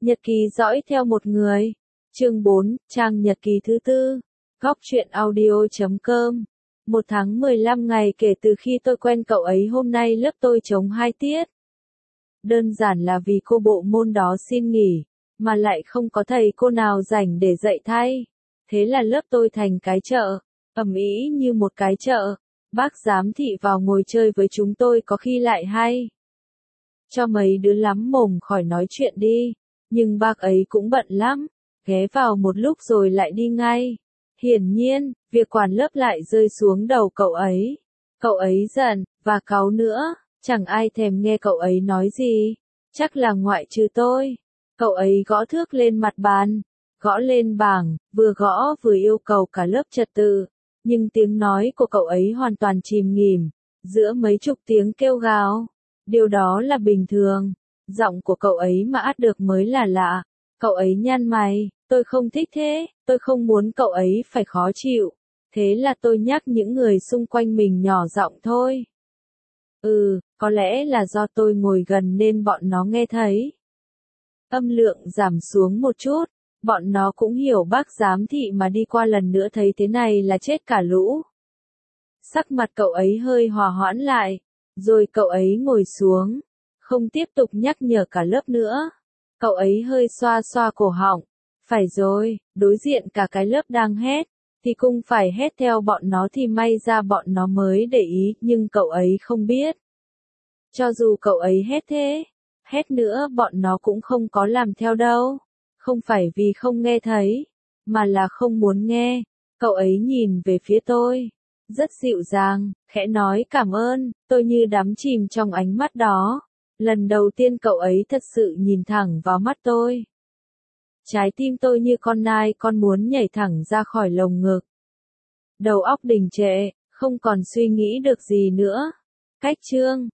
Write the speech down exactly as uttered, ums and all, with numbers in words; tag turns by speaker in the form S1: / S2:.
S1: Nhật ký dõi theo một người. Chương bốn, trang nhật ký thứ tư. Góc truyện audio chấm com. Một tháng mười lăm ngày kể từ khi tôi quen cậu ấy, hôm nay lớp tôi trống hai tiết. Đơn giản là vì cô bộ môn đó xin nghỉ, mà lại không có thầy cô nào rảnh để dạy thay. Thế là lớp tôi thành cái chợ, ầm ĩ như một cái chợ. Bác giám thị vào ngồi chơi với chúng tôi có khi lại hay cho mấy đứa lắm mồm khỏi nói chuyện đi. Nhưng bác ấy cũng bận lắm, ghé vào một lúc rồi lại đi ngay. Hiển nhiên, việc quản lớp lại rơi xuống đầu cậu ấy. Cậu ấy giận, và cáu nữa, chẳng ai thèm nghe cậu ấy nói gì. Chắc là ngoại trừ tôi. Cậu ấy gõ thước lên mặt bàn, gõ lên bảng, vừa gõ vừa yêu cầu cả lớp trật tự. Nhưng tiếng nói của cậu ấy hoàn toàn chìm nghỉm, giữa mấy chục tiếng kêu gào. Điều đó là bình thường. Giọng của cậu ấy mà át được mới là lạ. Cậu ấy nhăn mày, tôi không thích thế, tôi không muốn cậu ấy phải khó chịu. Thế là tôi nhắc những người xung quanh mình nhỏ giọng thôi. Ừ, có lẽ là do tôi ngồi gần nên bọn nó nghe thấy. Âm lượng giảm xuống một chút, bọn nó cũng hiểu bác giám thị mà đi qua lần nữa thấy thế này là chết cả lũ. Sắc mặt cậu ấy hơi hòa hoãn lại, rồi cậu ấy ngồi xuống, không tiếp tục nhắc nhở cả lớp nữa. Cậu ấy hơi xoa xoa cổ họng, phải rồi, đối diện cả cái lớp đang hét, thì cũng phải hét theo bọn nó thì may ra bọn nó mới để ý, nhưng cậu ấy không biết. Cho dù cậu ấy hét thế, hét nữa bọn nó cũng không có làm theo đâu. Không phải vì không nghe thấy, mà là không muốn nghe. Cậu ấy nhìn về phía tôi, rất dịu dàng, khẽ nói cảm ơn, tôi như đắm chìm trong ánh mắt đó. Lần đầu tiên cậu ấy thật sự nhìn thẳng vào mắt tôi. Trái tim tôi như con nai con muốn nhảy thẳng ra khỏi lồng ngực. Đầu óc đình trệ, không còn suy nghĩ được gì nữa. Cách chương